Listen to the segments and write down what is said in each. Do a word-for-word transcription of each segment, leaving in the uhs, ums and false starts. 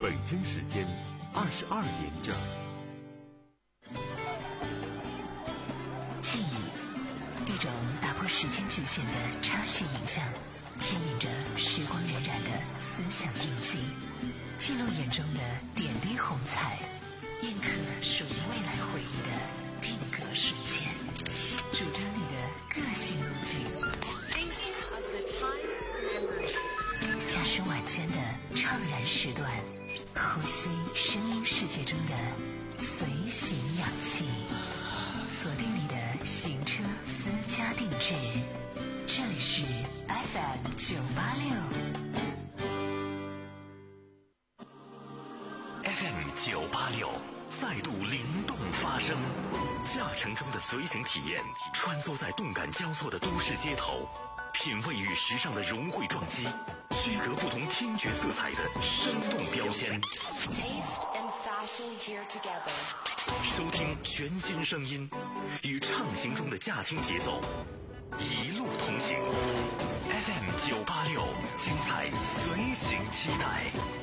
北京时间二十二点整。 记忆，一种打破时间局限的插叙影像，牵引着时光荏苒的思想印记，记录眼中的点滴红彩，印刻属于未来回忆的定格瞬间，主张你的个性路径。驾驶晚间的怅然时段，呼吸声音世界中的随行氧气，锁定你的行车私家定制。这里是 F M 九八六 F M 九八六再度灵动发声，驾乘中的随行体验，穿梭在动感交错的都市街头，品味与时尚的融汇撞击，区隔不同听觉色彩的生动标签。收听全新声音，与畅行中的驾听节奏，一路同行。F M 九八六，精彩随行期待。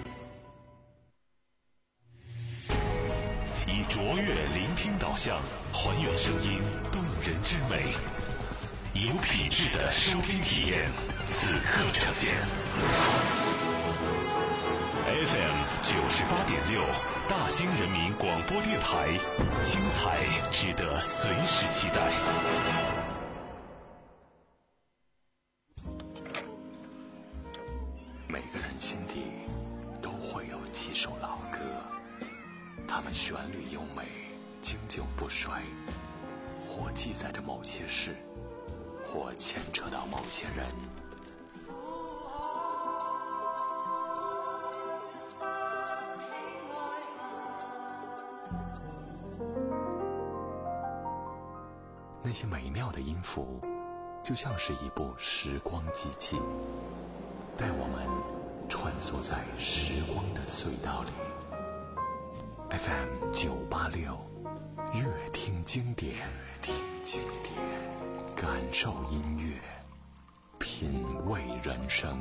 以卓越聆听导向，还原声音动人之美，有品质的收听体验，此刻呈现。F M 九十八点六，大兴人民广播电台，精彩值得随时期待。每个人心底都会有几首老歌，它们旋律优美，经久不衰，或记载着某些事，或牵扯到某些人。那些美妙的音符，就像是一部时光机器，带我们穿梭在时光的隧道里。F M 九八六，乐听经典，乐听经典，感受音乐，品味人生。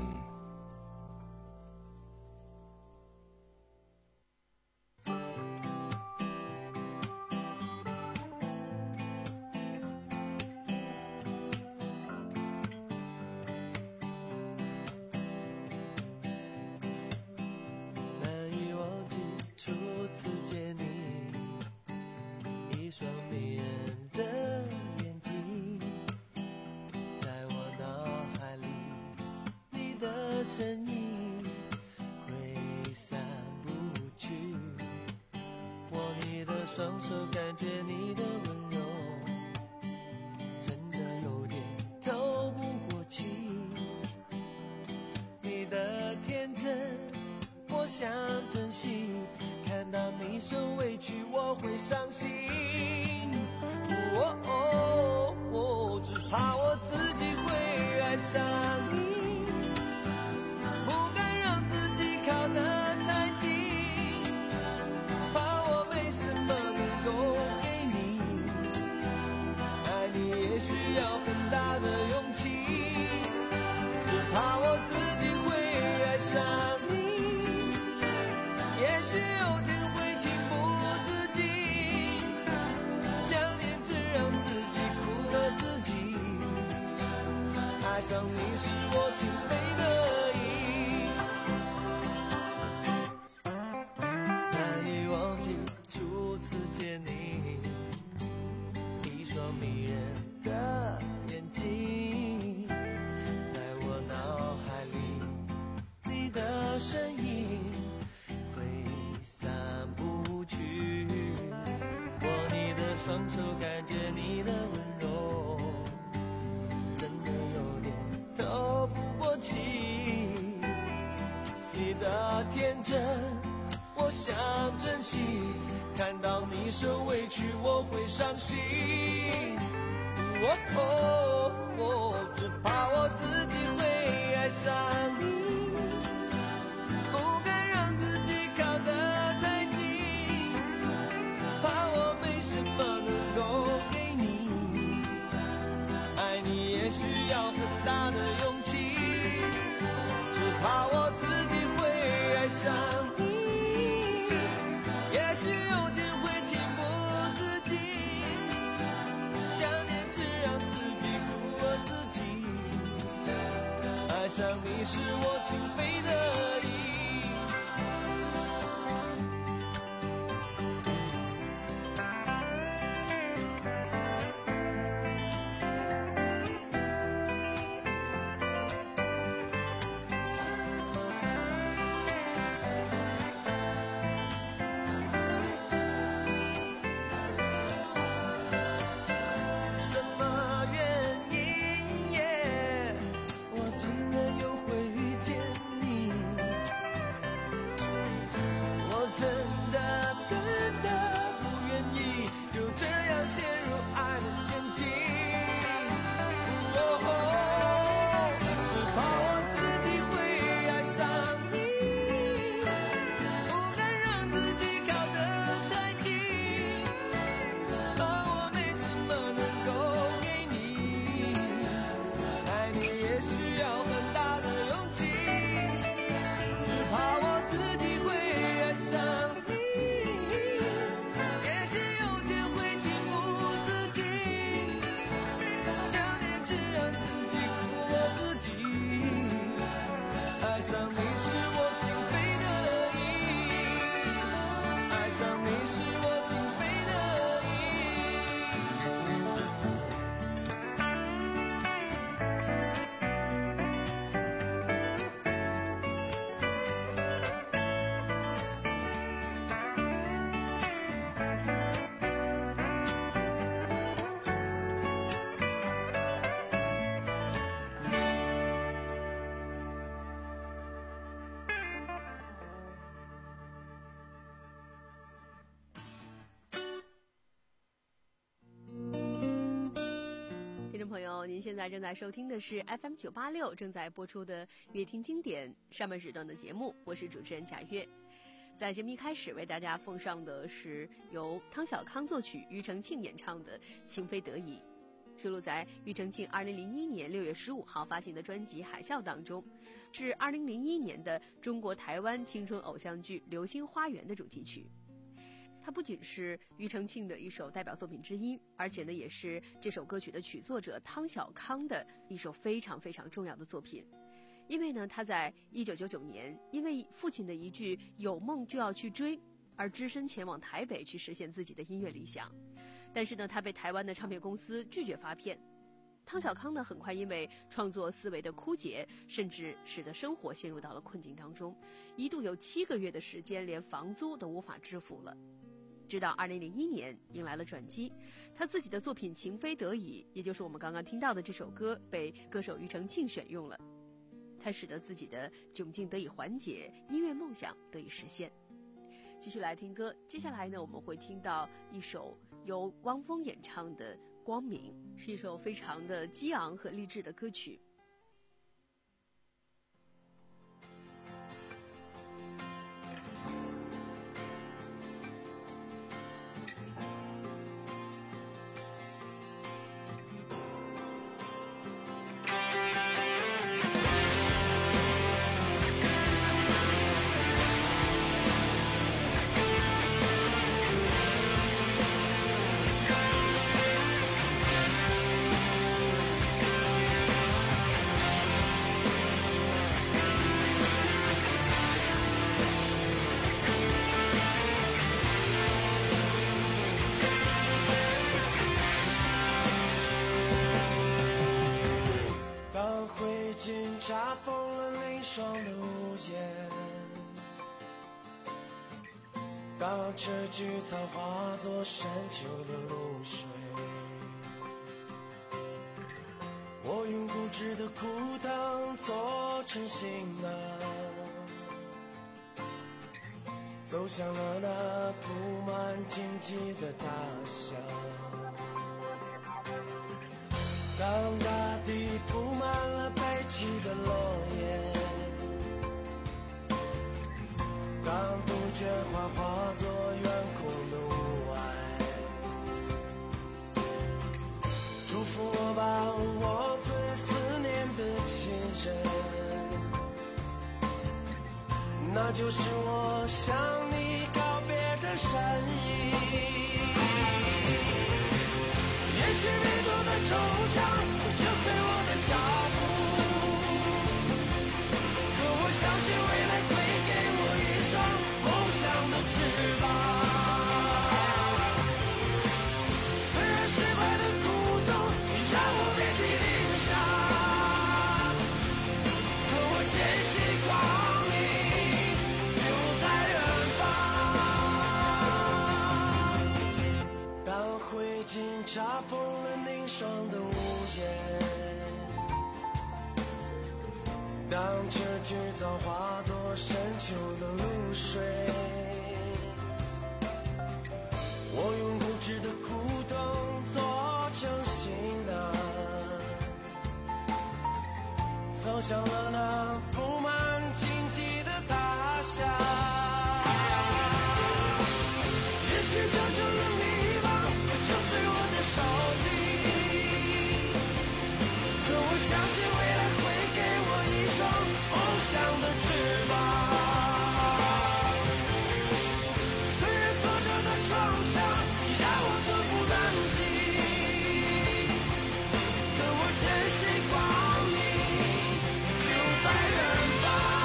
只怕我自己会爱上你。 是我情非得已。 朋友，您现在正在收听的是 F M 九八六正在播出的乐听经典上半时段的节目，我是主持人贾月。在节目一开始为大家奉上的是由汤小康作曲、庾澄庆演唱的《情非得已》，收录在庾澄庆二零零一年六月十五号发行的专辑《海啸》当中，是二零零一年的中国台湾青春偶像剧《流星花园》的主题曲。它不仅是庾澄庆的一首代表作品之一，而且呢，也是这首歌曲的曲作者汤小康的一首非常非常重要的作品。因为呢，他在一九九九年因为父亲的一句“有梦就要去追”而只身前往台北去实现自己的音乐理想，但是呢，他被台湾的唱片公司拒绝发片。汤小康呢，很快因为创作思维的枯竭，甚至使得生活陷入到了困境当中，一度有七个月的时间连房租都无法支付了。直到二零零一年迎来了转机，他自己的作品《情非得已》，也就是我们刚刚听到的这首歌，被歌手庾澄庆选用了，他使得自己的窘境得以缓解，音乐梦想得以实现。继续来听歌，接下来呢，我们会听到一首由汪峰演唱的《光明》，是一首非常的激昂和励志的歌曲。 查封了凌霜的屋檐，当这菊草化作深秋的露水，我用固执的枯藤做成行囊，走向了那铺满荆棘的大象。当大地铺满了悲泣的落叶，当杜鹃花化作远空的雾霭，祝福我吧，我最思念的亲人，那就是我向你告别的身影。也许迷途的惆怅会跟随我的脚步， 向了那布满荆棘的大厦。也许这种迷茫会折碎我的手臂，可我相信未来会给我一双梦想的翅膀。虽然挫折的创伤让我寸步难行，可我坚信光明就在远方。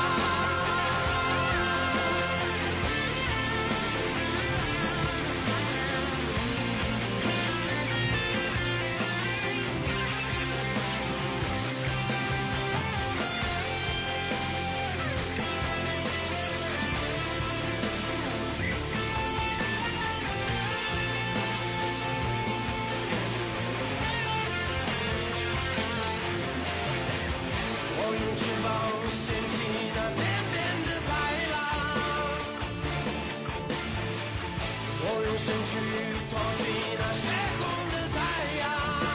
我用翅膀掀起那天边的排浪，我用身躯托起那血红的太阳。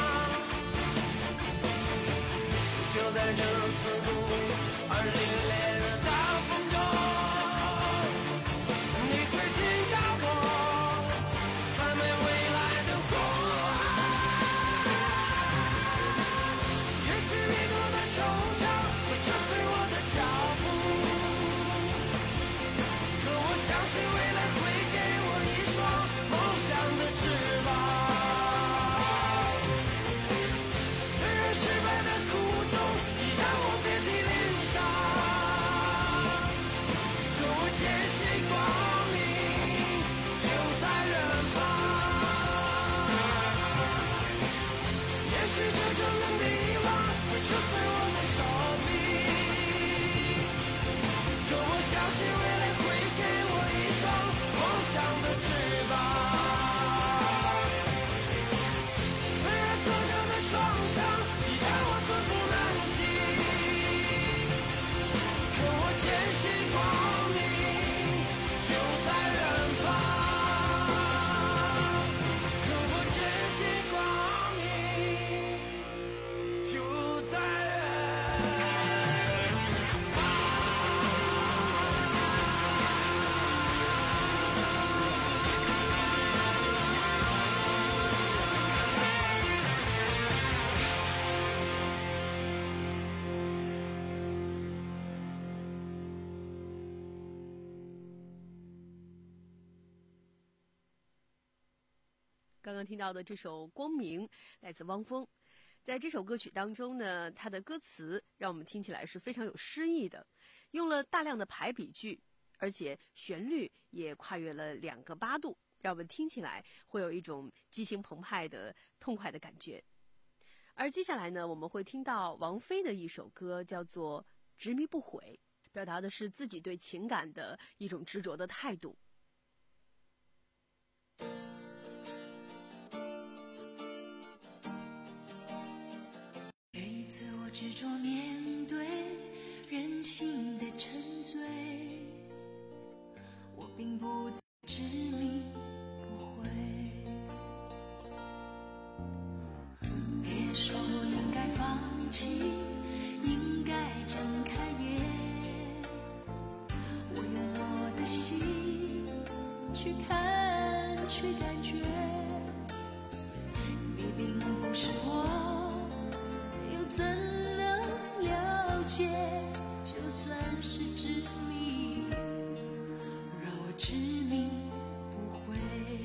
就在这刺骨而凛冽的大风中，你会听到我赞美未来的光。也许迷途的惆怅会折碎我的脚步，可我相信未来会给我一双梦想的翅膀。虽然失败的苦痛已让我遍体鳞伤，可我坚信光明就在远方。也许这种的迷惘会折碎我的手臂，可我相信未来会给我一双梦想的翅膀。虽然挫折的创伤已让我寸步难行，可我坚信光明就在远方。可我坚信光明就在远方。 刚刚听到的这首《光明》来自汪峰。在这首歌曲当中呢，它的歌词让我们听起来是非常有诗意的，用了大量的排比句，而且旋律也跨越了两个八度，让我们听起来会有一种激情澎湃的痛快的感觉。而接下来呢，我们会听到王菲的一首歌，叫做《执迷不悔》，表达的是自己对情感的一种执着的态度。 一次我执着面对人性的沉醉，我并不执迷不悔。别说我应该放弃，应该睁开眼，我用我的心去看去感觉，你并不是我，又怎能了解？就算是执迷，让我执迷不悔。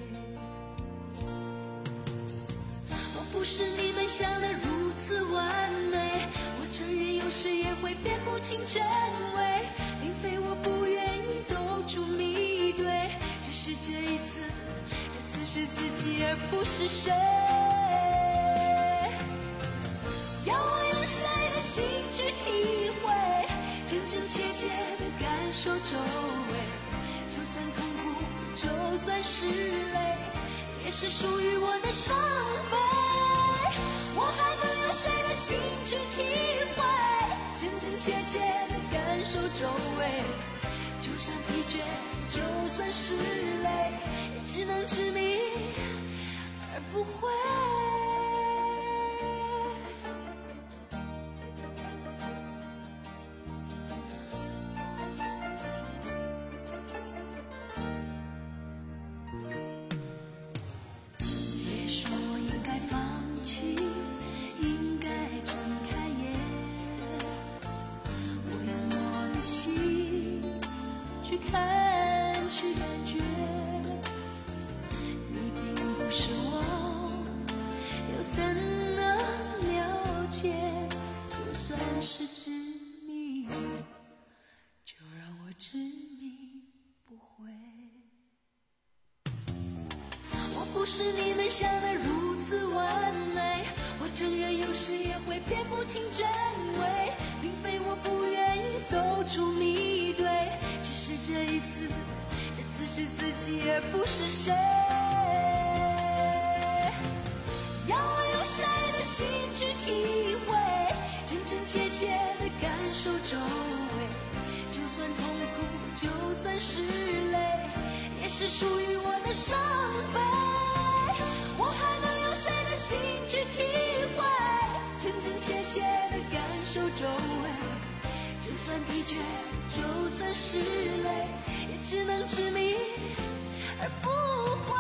我不是你们想的如此完美，我承认有时也会辨不清真伪，并非我不愿意走出迷堆，只是这一次，这次是自己而不是谁。要我用谁的心去体会，真真切切的感受周围，就算痛苦，就算是泪，也是属于我的伤悲。我还能用谁的心去体会，真真切切的感受周围，就算疲倦，就算是累，也只能执迷而不悔。 不是你们想的如此完美，我承认有时也会辨不清真伪，并非我不愿意走出迷堆，只是这一次，这次是自己也不是谁。要我用谁的心去体会，真真切切的感受周围，就算痛苦，就算是泪，也是属于我的伤悲。我还能用谁的心去体会，真真切切的感受周围，就算疲倦，就算是累，也只能执迷而不悔。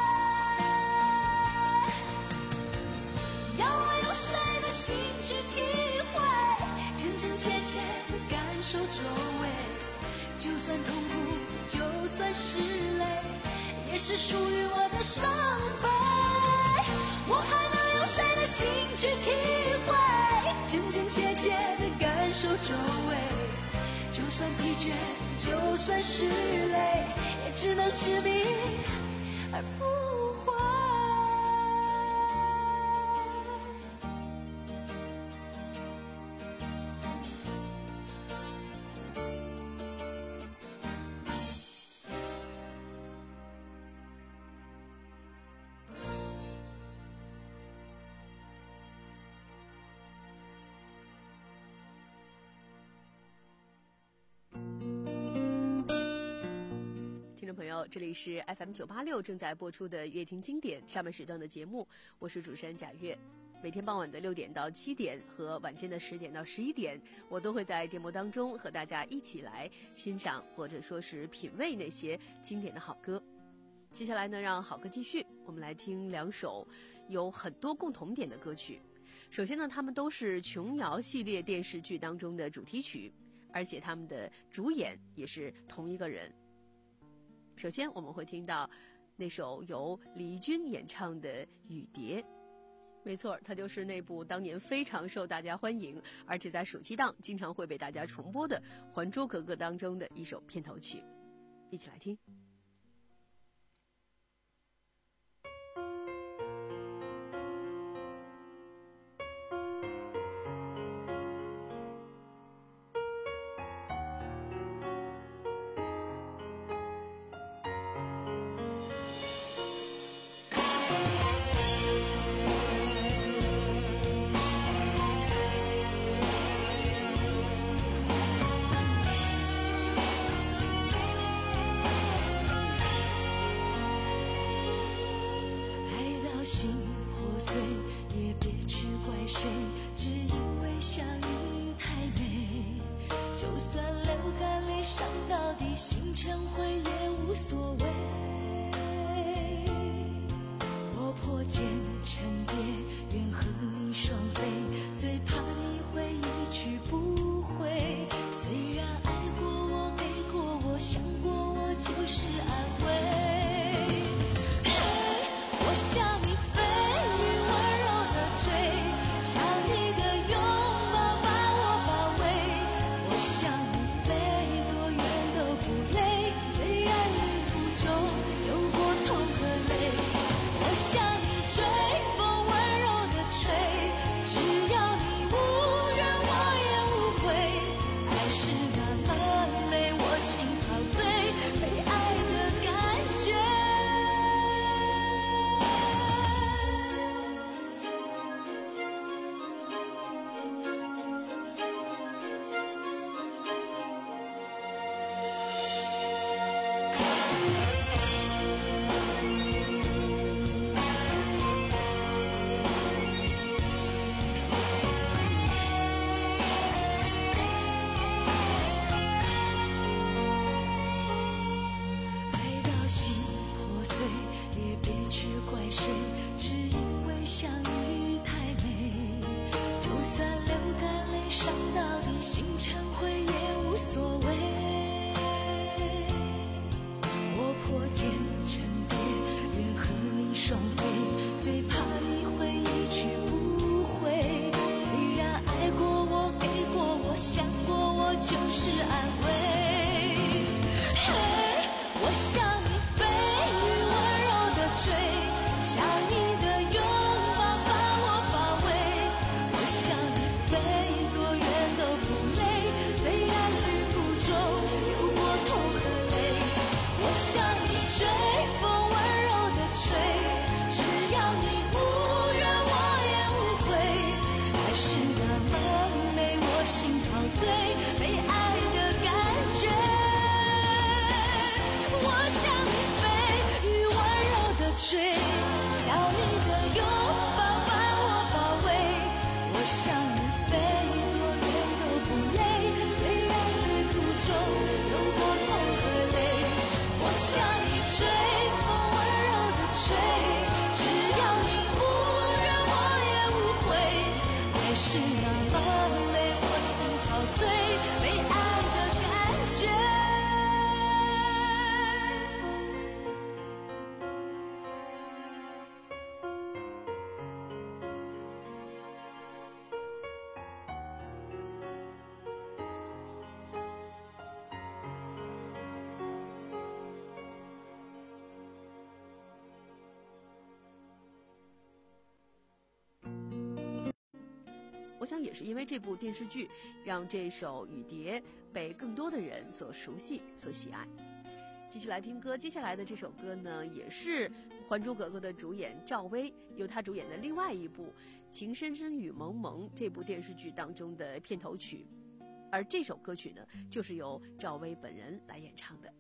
要我用谁的心去体会，真真切切的感受周围，就算痛苦，就算是累，也是属于我的伤悲。我还能用谁的心去体会，真真切切的感受周围，就算疲倦，就算是累，也只能执迷而不悔。 朋友，这里是 F M 九八六正在播出的乐听经典上半时段的节目，我是主持人贾月。每天傍晚的六点到七点和晚间的十点到十一点，我都会在节目当中和大家一起来欣赏或者说是品味那些经典的好歌。接下来呢，让好歌继续，我们来听两首有很多共同点的歌曲。首先呢，他们都是琼瑶系列电视剧当中的主题曲，而且他们的主演也是同一个人。首先我们会听到那首由李翊演唱的《雨蝶》，没错，它就是那部当年非常受大家欢迎，而且在暑期档经常会被大家重播的《还珠格格》当中的一首片头曲，一起来听。 想我想也是因为这部电视剧，让这首《雨蝶》被更多的人所熟悉、所喜爱。继续来听歌，接下来的这首歌呢，也是《还珠格格》的主演赵薇由她主演的另外一部《情深深雨蒙蒙》这部电视剧当中的片头曲，而这首歌曲呢，就是由赵薇本人来演唱的。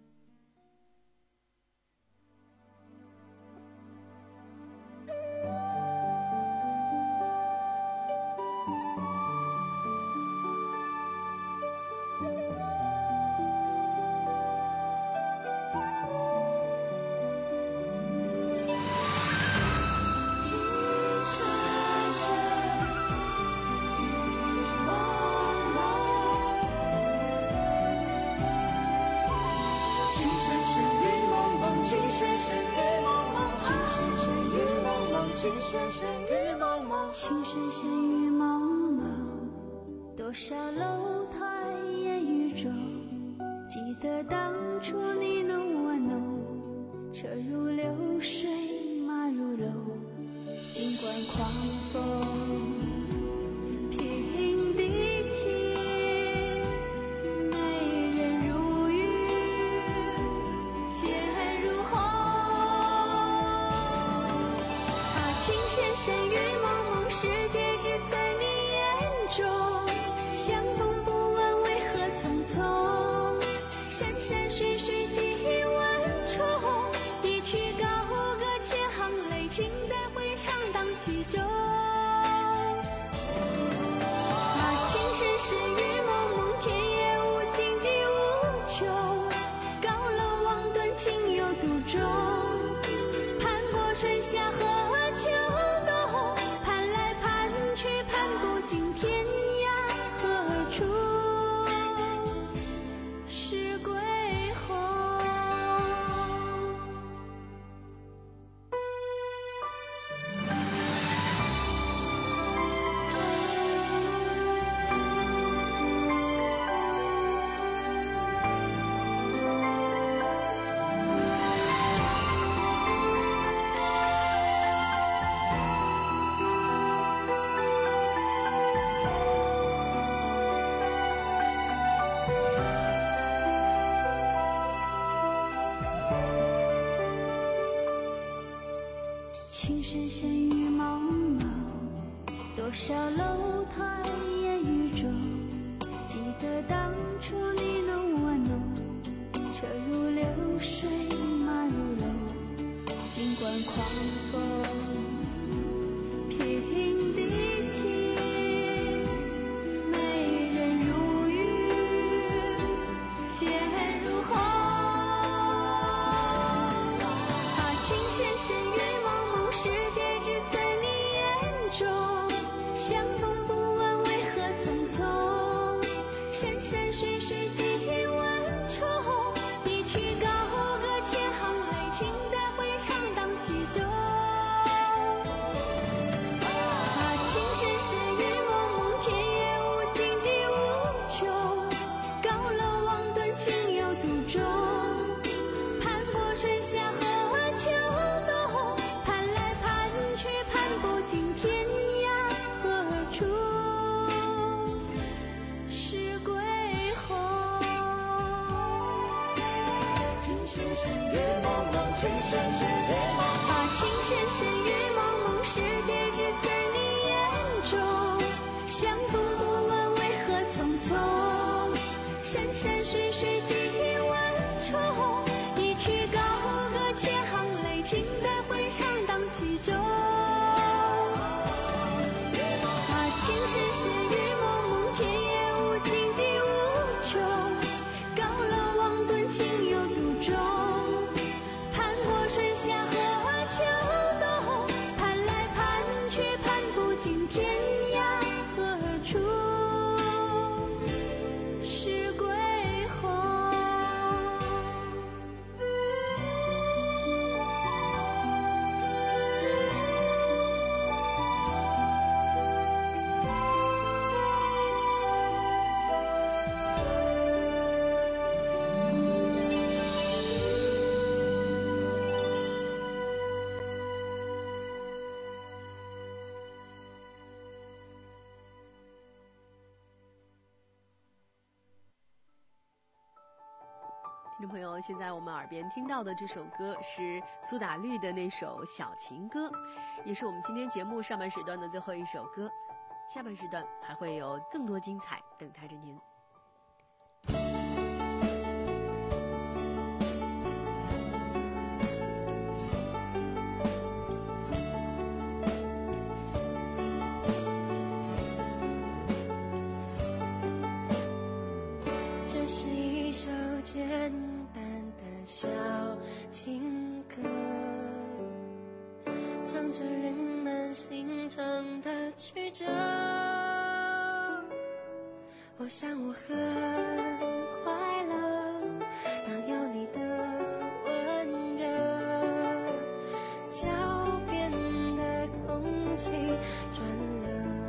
情深深雨蒙蒙，情深深雨蒙蒙，多少楼台烟雨中，记得当初你侬我侬，车如流水马如龙，尽管狂风平地起，美人如玉剑如虹，情深深雨蒙蒙，世界只在你眼中，相逢不问为何匆匆，山山水水几万重，一曲高歌千行泪，情在回肠荡气中。啊，情深深雨蒙蒙，天也无尽地无穷，高楼望断情有独钟，攀过春夏和秋冬，盼来盼去盼不尽天涯何处是归鸿。情深深雨蒙蒙，多少楼台烟雨中，记得当初你侬我侬，车如流水马如龙，尽管狂风平地起，美人如玉剑如虹，啊，情深深雨蒙蒙，世界只在你眼中，相逢不问为何匆匆，山山水水几万重，一曲高歌千行泪，情在回肠荡气中。啊，情深深雨蒙蒙，天也无尽地无穷，高楼望断情有独钟，盼过春夏和秋冬，盼来盼去盼不尽天涯何处是归鸿。情深深雨蒙蒙，情深深雨蒙蒙，啊，情深深雨蒙蒙，世界只在你眼中，相逢不问为何匆匆，山山水水几万重，一曲高歌千行泪，情在回肠荡气中。啊，情深深雨蒙蒙，天也无尽地无穷，高楼望断情有独钟，盼过春夏和秋冬，盼来盼去盼不尽天涯何处是归鸿。 听众朋友，现在我们耳边听到的这首歌是苏打绿的那首《小情歌》，也是我们今天节目上半时段的最后一首歌。下半时段还会有更多精彩等待着您。 这是一首简单的小情歌，唱着人们心中的曲折。我想我很快乐，当有你的温热，脚边的空气转了。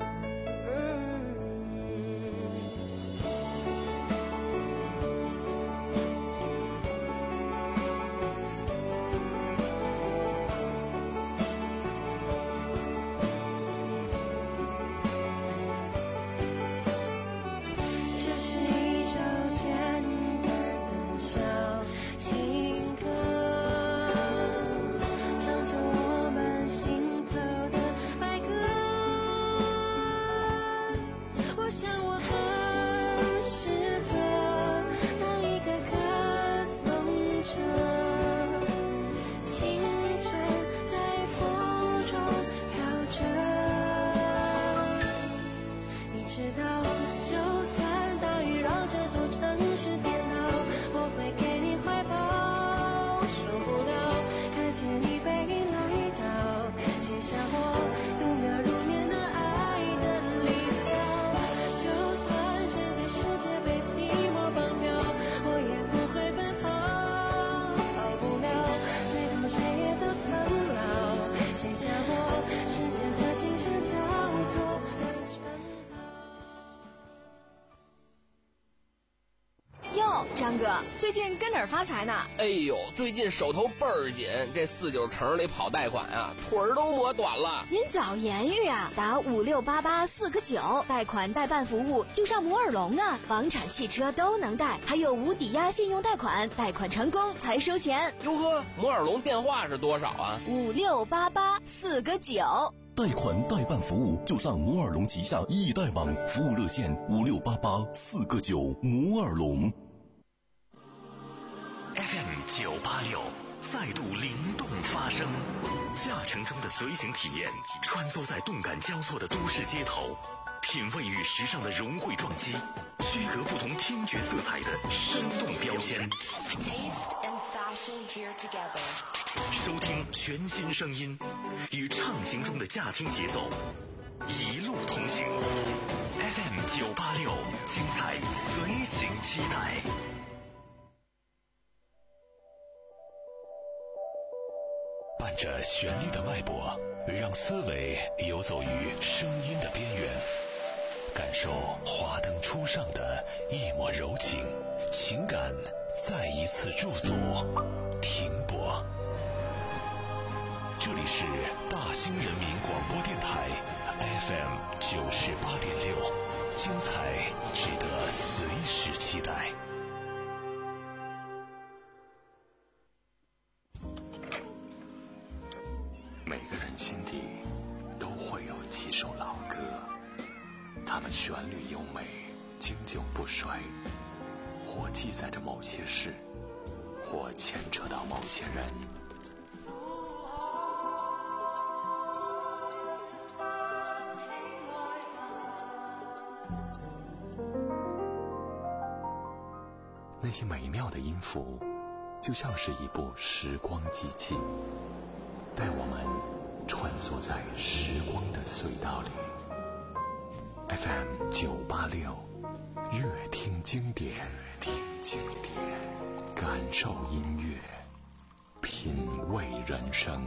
张哥，最近跟哪儿发财呢？ 哎呦，最近手头倍儿紧，这四九城里跑贷款啊，腿儿都磨短了。 您早言语啊，打五六八八四个九，贷款代办服务就上摩尔龙呢，房产、汽车都能贷，还有无抵押信用贷款，贷款成功才收钱。 哟呵，摩尔龙电话是多少啊？ 五六八八四个九。 贷款代办服务就上摩尔龙旗下易贷网，服务热线五六八八四个九，摩尔龙。 F M 九八六再度灵动发声，驾乘中的随行体验，穿梭在动感交错的都市街头，品味与时尚的融汇撞击，区隔不同听觉色彩的生动标签。收听全新声音，与畅行中的驾听节奏，一路同行。F M 九八六，精彩随行期待。伴着旋律的脉搏，让思维游走于声音的边缘，感受华灯初上的一抹柔情，情感再一次驻足停泊。这里是大兴人民广播电台 F M 九十八点六，精彩值得随时期待。 每个人心底都会有几首老歌，它们旋律优美，经久不衰，或记载着某些事，或牵扯到某些人。那些美妙的音符，就像是一部时光机器，带我们穿梭在时光的隧道里。F M 九八六，乐听经典，乐听经典，感受音乐，品味人生。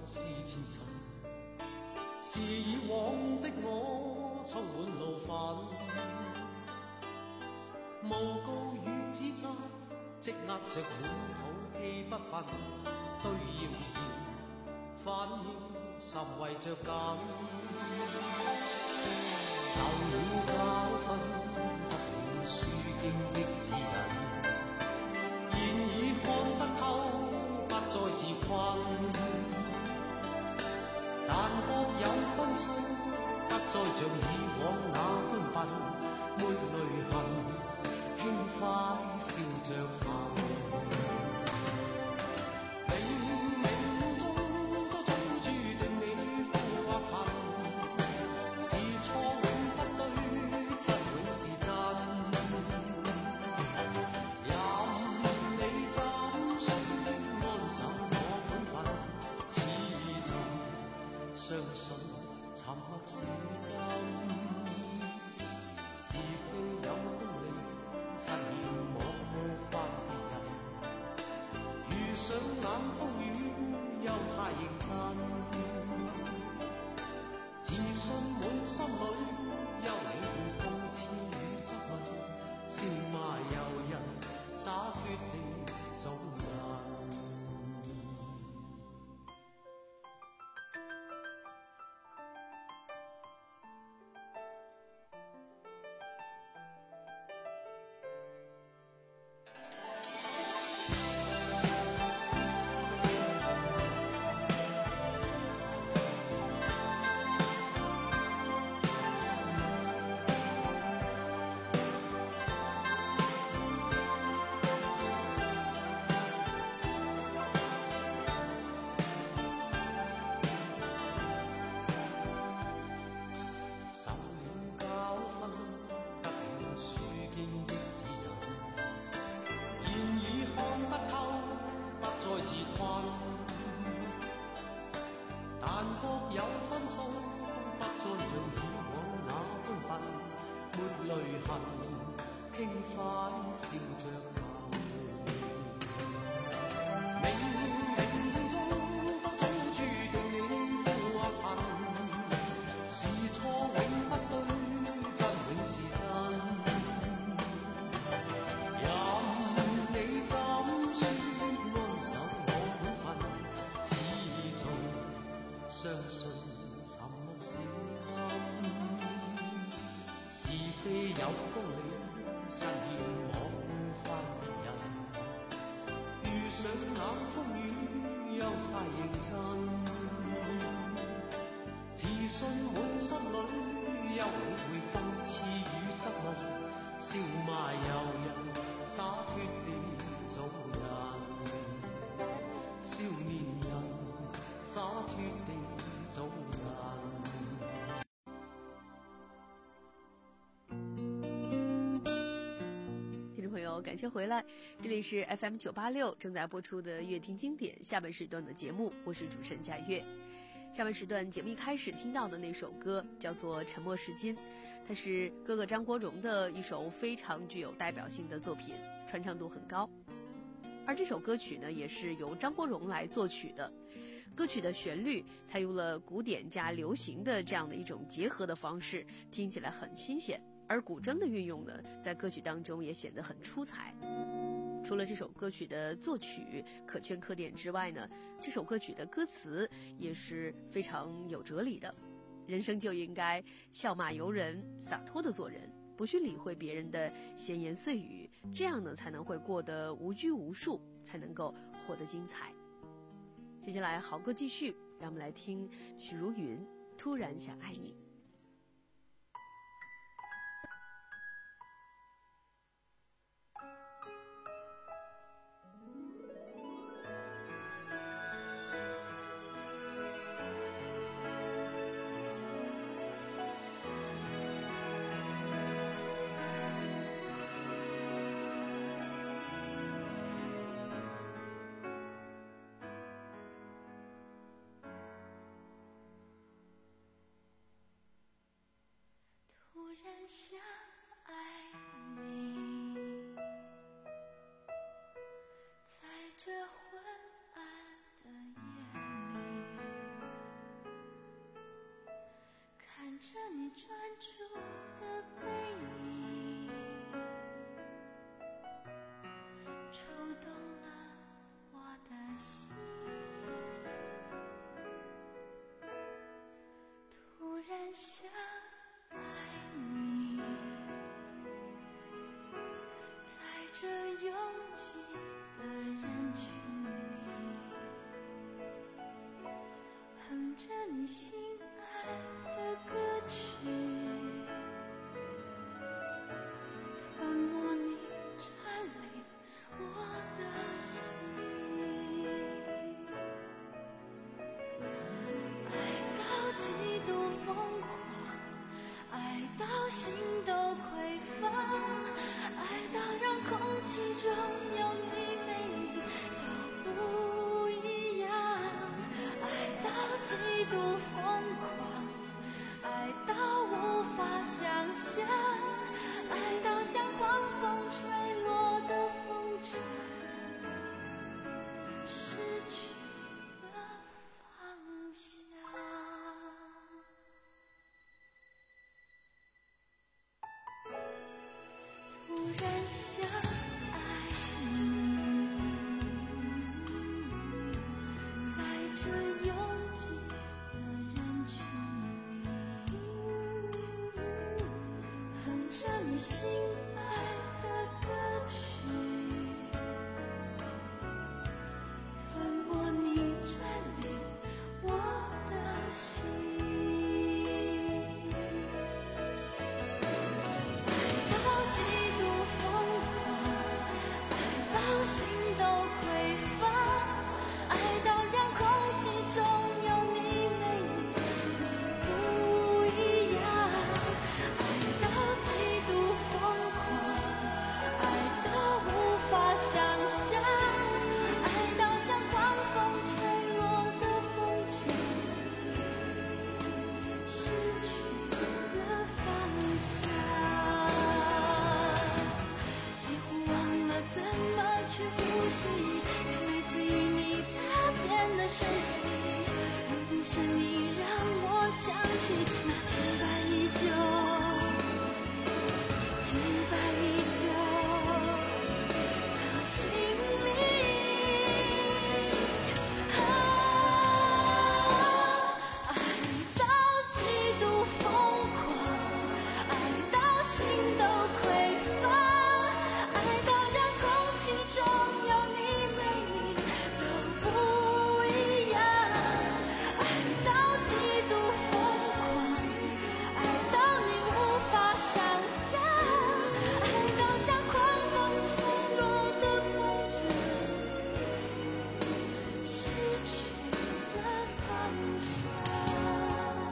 是前尘，是以往的我充满怒愤，诬告与指责积压着满肚气不愤，对謠言反應甚為着緊，受了教訓，得了書經的指引，現已看得透，不再自困，但各有分數，不再像以往那般笨，沒淚痕，輕快笑着行。相信沉默是金，是非有功利，失言莫翻別人。遇上冷風雨，又太認真，自信滿心裏，休理會諷刺與質問，笑罵由人，灑脱地做人。但各有分數，不再像以往那般笨，沒淚痕，輕快笑着行。冥冥中都早注定你富或貧，是錯永不對，真永是真。任你怎說安守我本分，始終相信沉默是金，是非有公理，失言莫翻別人。遇上冷風雨，又太認真，自信滿心裏，休理會諷刺與質問，笑罵由人，灑脱地做人，少年人灑脱地做人。 听众朋友，感谢回来，这里是 F M 九八六正在播出的乐听经典下半时段的节目，我是主持人佳悦。下半时段节目一开始听到的那首歌叫做《沉默是金》，它是哥哥张国荣的一首非常具有代表性的作品，传唱度很高。而这首歌曲呢，也是由张国荣来作曲的。歌曲的旋律采用了古典加流行的这样的一种结合的方式，听起来很新鲜。而古筝的运用呢，在歌曲当中也显得很出彩。除了这首歌曲的作曲可圈可点之外呢，这首歌曲的歌词也是非常有哲理的。人生就应该笑骂由人，洒脱的做人，不去理会别人的闲言碎语，这样呢才能会过得无拘无束，才能够活得精彩。接下来好歌继续，让我们来听许茹芸《突然想爱你》。 想爱你，在这昏暗的夜里， 专注的背影，触动了我的心，突然想爱你，在这拥挤的人群里，哼着你心爱的歌曲，吞没你占领我的心，爱到极度疯狂，爱到心都匮乏，爱到让空气中有你没你都不一样，爱到极度疯狂，爱到无法想象，爱到像狂风吹落的风筝，失去了方向。突然想爱你，在这拥挤的人群里，哼着你心爱的歌曲，吞没你占领我的心，爱到极度疯狂，爱到心都匮乏，爱到让空气中有你没你都不一样，爱到极度疯狂，爱到无法想象，爱到像狂风吹落的风筝，失去了方向，几乎忘了怎么去呼吸，在每次与你擦肩的瞬息，如今是你让我想起那天白依旧，天白依旧的心里，啊，爱到极度疯狂，爱到心都匮乏，爱到让空气中有你没你都不一样，爱到极度疯狂，爱到你无法想象，爱到像狂风吹落的风筝，失去了方向。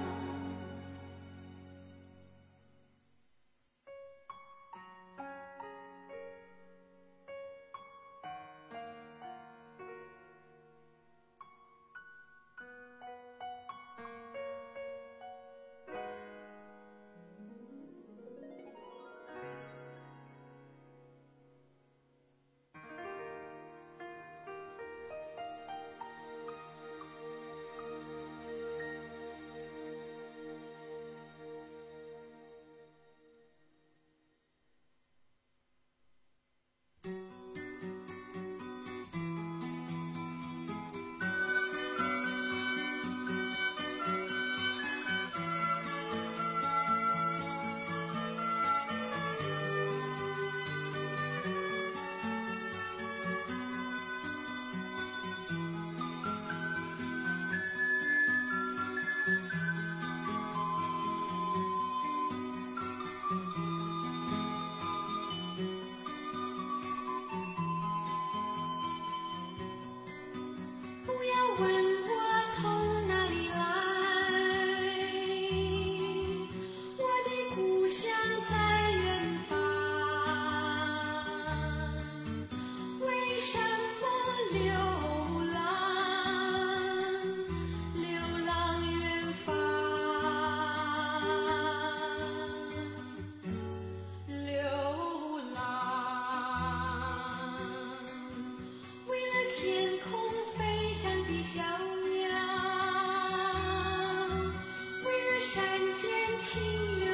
山间清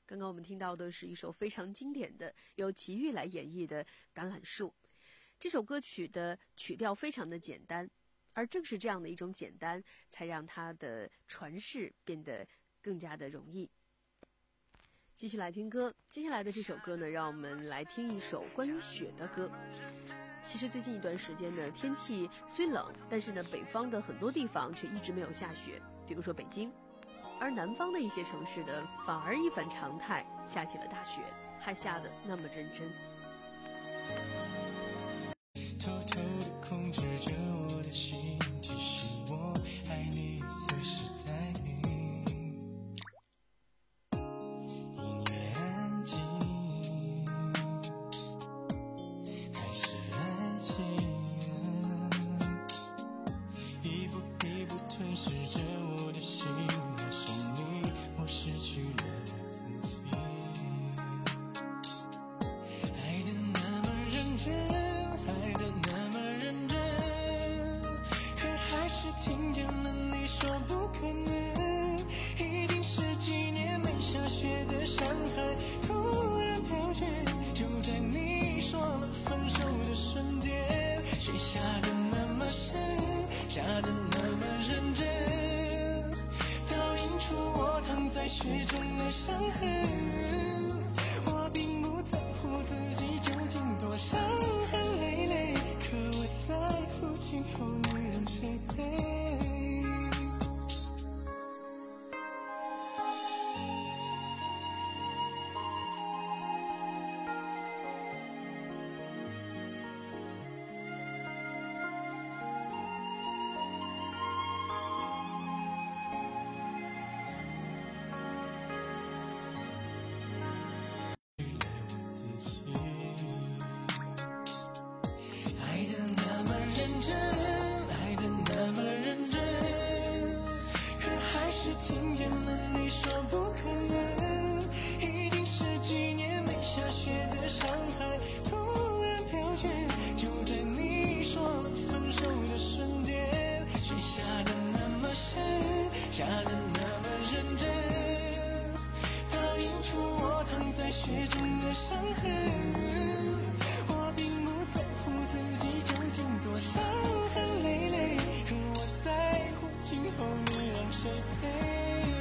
刚刚我们听到的是一首非常经典的由齐豫来演绎的《橄榄树》。这首歌曲的曲调非常的简单，而正是这样的一种简单，才让它的传世变得更加的容易。继续来听歌，接下来的这首歌呢，让我们来听一首关于雪的歌。其实最近一段时间呢，天气虽冷，但是呢，北方的很多地方却一直没有下雪，比如说北京。而南方的一些城市呢，反而一反常态，下起了大雪，还下得那么认真。 偷偷地控制着我的心，提醒我爱你随时待命。音乐安静，还是爱情，一步一步吞噬着我的心，爱上你，我失去了自己。爱得那么认真，爱得那么认真，可还是听见了你说不可能。已经十几年没下雪的山海突然飘雪，就在你说了分手的瞬间，雪下得那么深，下得那么认真，倒映出我躺在雪中的伤痕。我并不在乎自己究竟多伤痕累累，可我在乎今后你让谁陪。爱得那么认真，爱得那么认真，可还是听见了你说不可能。已经十几年没下雪的山海突然飘雪，就在你说了分手的瞬间，雪下得那么深，下得那么认真，倒映出我躺在雪中的伤痕。我并不在乎自己究竟多伤痕累累，可我在乎今后你让谁陪。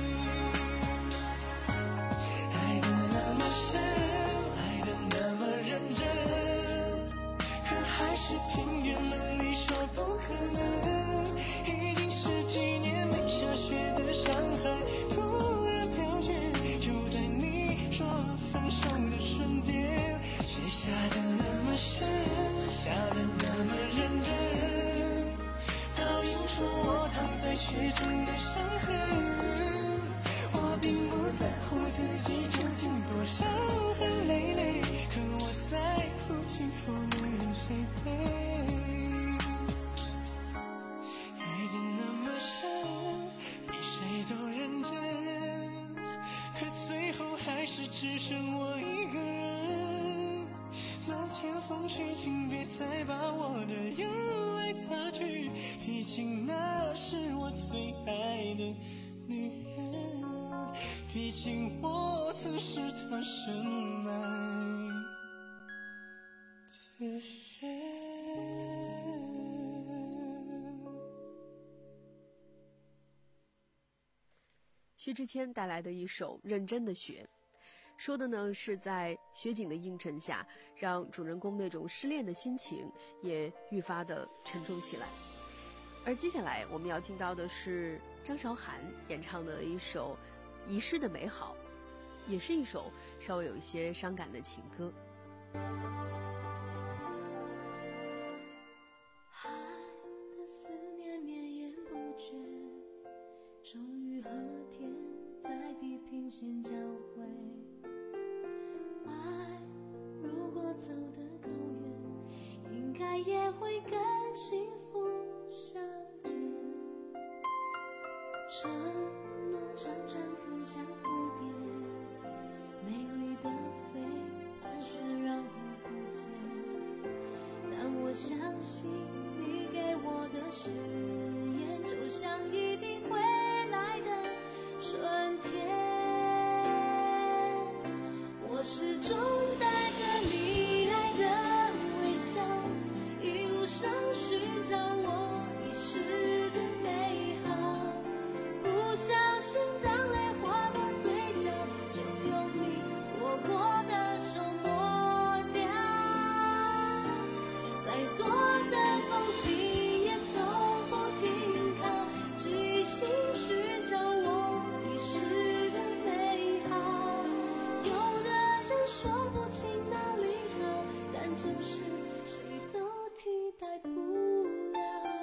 爱得那么深，爱得那么认真，可还是听见了你说不可能。已经十几年没下雪的山海突然飘雪，就在你说了分手的瞬间，雪下得那么深，下得那么认真，倒映出我躺在雪中的伤痕。我并不在乎自己究竟多伤痕累累，可我在乎今后你让谁陪。爱得那么深，比谁都认真，可最后还是只剩我一个人。漫天风吹，请别再把我的眼泪擦去，毕竟那是我最爱的女人，毕竟我曾是她深爱的人。 薛之谦带来的一首《认真的雪》，说的呢是在雪景的映衬下，让主人公那种失恋的心情也愈发的沉重起来。而接下来我们要听到的是张韶涵演唱的一首《遗失的美好》，也是一首稍微有一些伤感的情歌。 爱的思念绵延不绝，终于和天在地平线交汇。爱如果走得够远，应该也会跟幸福相见。承诺常常很像蝴蝶，美丽的飞盘旋然后不见。但我相信你给我的誓言，就像一定会来的春天。 说不清哪里好，但就是谁都替代不了。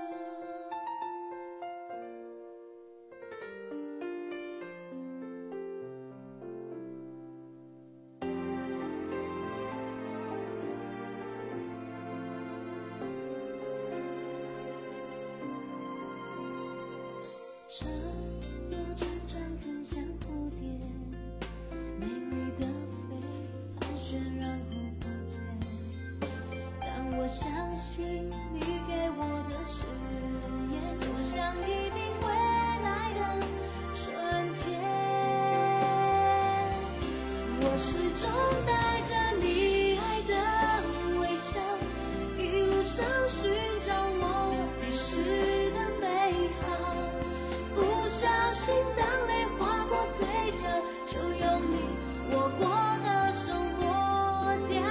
这落成长很像蝴蝶，美丽的飞，盘旋然后不见。但我相信你给我的誓言，就像一定会来的春天。我始终带着你爱的微笑，一路上寻找我遗失的美好。不小心当泪划过嘴角，就用你握过的手抹掉。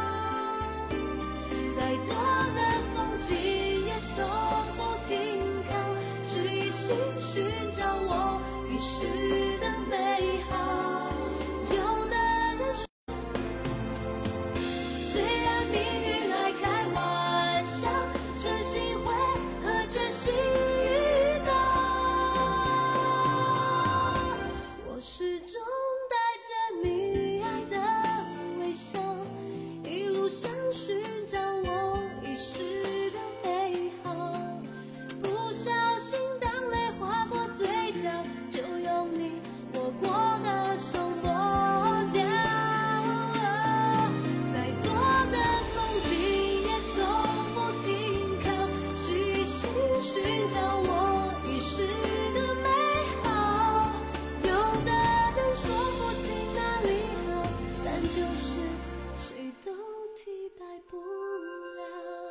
再多的风景也从不停靠，只一心寻找我遗失的美好。有的人说，虽然命运来开玩笑，真心会和真心遇到。始终带着你爱的微笑，一路上寻找我遗失的美好。不小心当泪划过嘴角，就用你握过的手抹掉。再多的风景也从不停靠，只一心寻找我遗失的美好。有的说不清哪里好，但就是谁都替代不了。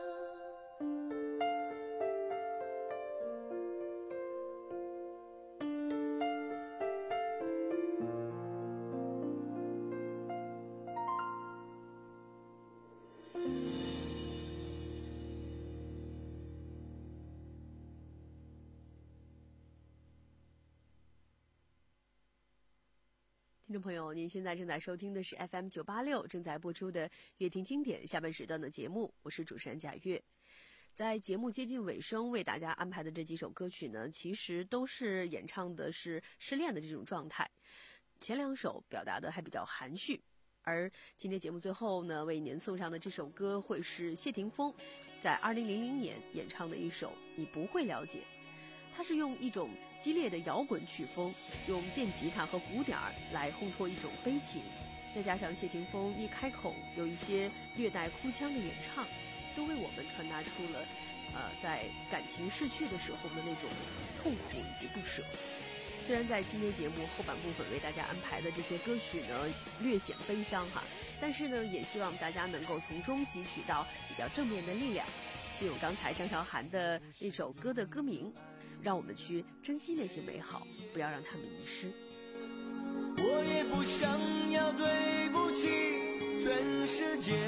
听众朋友，您现在正在收听的是 F M 九八六正在播出的乐听经典下半时段的节目，我是主持人贾月。在节目接近尾声，为大家安排的这几首歌曲呢，其实都是演唱的是失恋的这种状态。前两首表达的还比较含蓄，而今天节目最后呢，为您送上的这首歌会是谢霆锋在二零零零年演唱的一首《你不会了解》。它是用一种激烈的摇滚曲风，用电吉他和鼓点儿来烘托一种悲情，再加上谢霆锋一开口有一些略带哭腔的演唱，都为我们传达出了呃在感情逝去的时候的那种痛苦以及不舍。虽然在今天节目后半部分为大家安排的这些歌曲呢略显悲伤哈，但是呢也希望大家能够从中汲取到比较正面的力量。就用刚才张韶涵的那首歌的歌名，让我们去珍惜那些美好，不要让它们遗失。 我也不想要对不起全世界，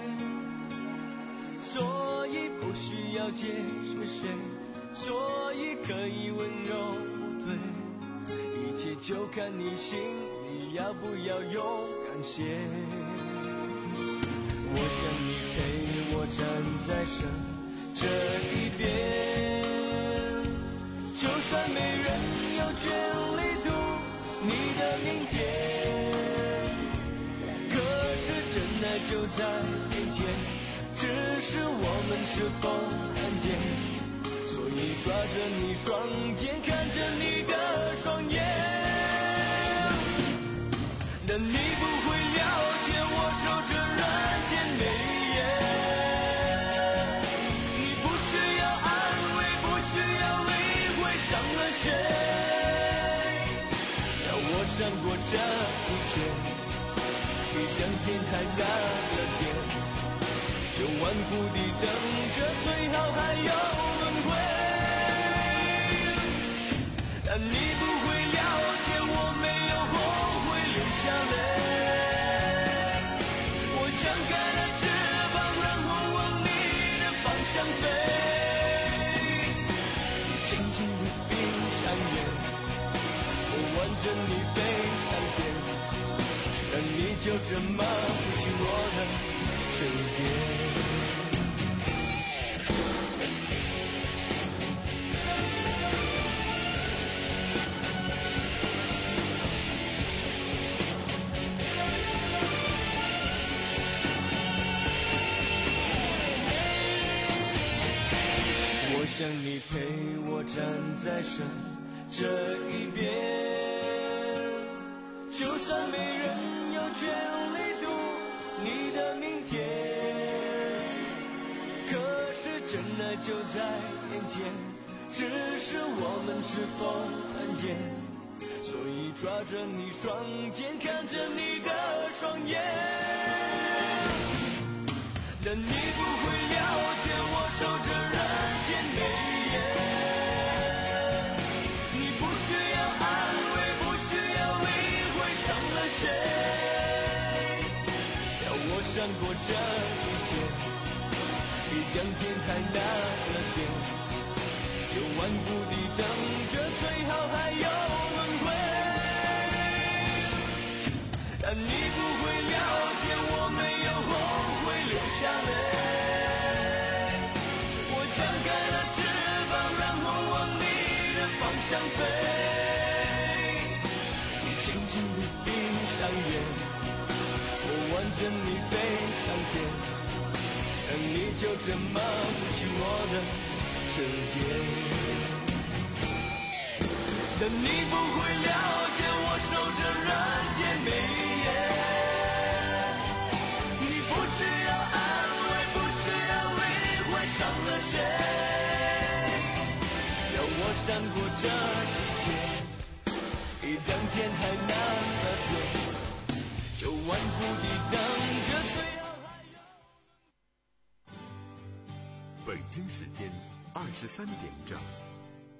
所以不需要解释谁，所以可以温柔不退，一切就看你心里要不要勇敢些。我想你陪我站在生这一边，就算没人有权利读你的明天，可是真爱就在眼前，只是我们是否看见，所以抓着你双肩，看着你的双眼，但你不会了解我守着人间美颜，你不需要安慰，不需要理会伤了谁，让我闪过这一切，一当天还亮了点，就顽固地等着，最好还有轮回。但你不会了解，我没有后悔流下泪，我张开了翅膀，然后往你的方向飞，轻轻地闭上眼，我挽着你飞上天，让你就这么不起我的世界。我想你陪我站在神这一边，就算没人有权利读你的明天，可是真爱就在眼前，只是我们是否看见，所以抓着你双肩，看着你的双眼，但你不会了解我守着人间美艳，你不需要安慰，不需要理会伤了谁，要我闪过这一切，比当天还难了点，就顽固地等着，最好还有轮回，但你不会了解我没有后悔流下泪，我张开了翅膀，然后往你的方向飞，你轻轻地闭上眼，我挽着你飞上天，而你就这么不起我的世界，但你不会了解我守着人间美艳，你不需要安慰，不需要理会伤了谁，要我闪过这一切，比当天还难了点，就顽固地等着，最好还有。 北京时间二十三点整。